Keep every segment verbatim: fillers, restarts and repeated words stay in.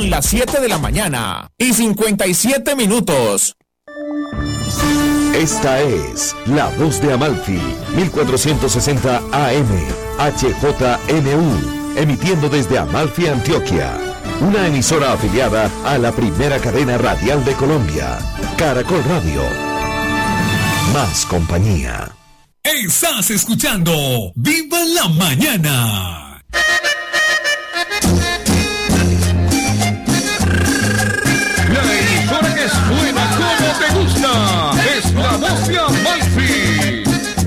Son las siete de la mañana y cincuenta y siete minutos. Esta es La Voz de Amalfi, mil cuatrocientos sesenta A M, H J M U, emitiendo desde Amalfi, Antioquia. Una emisora afiliada a la primera cadena radial de Colombia, Caracol Radio. Más compañía. Estás escuchando ¡Viva la Mañana! La emisora que suena como te gusta es La Voz de Amalfi.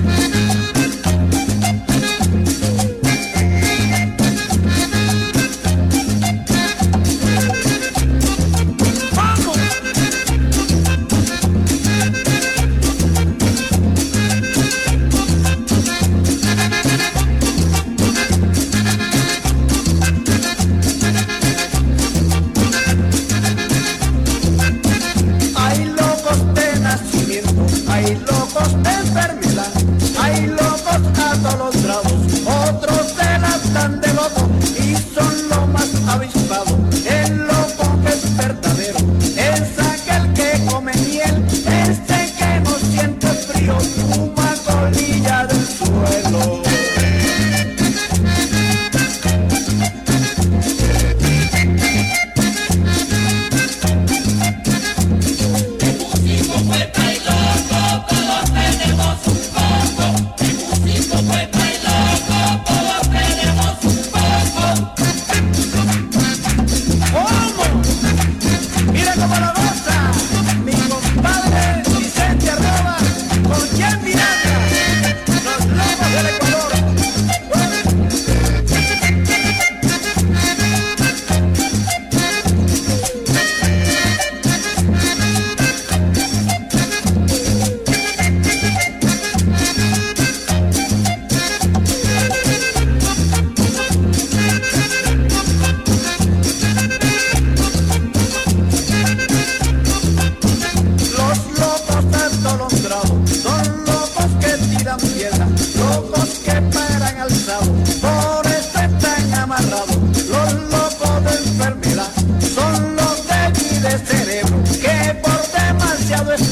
Hay locos de enfermedad, hay locos atolondrados, otros se las dan de loco y son lo más avispado. El loco que es verdadero es aquel que come miel, ese que no siente frío, fuma colilla del suelo. Son los débiles cerebros que por demasiado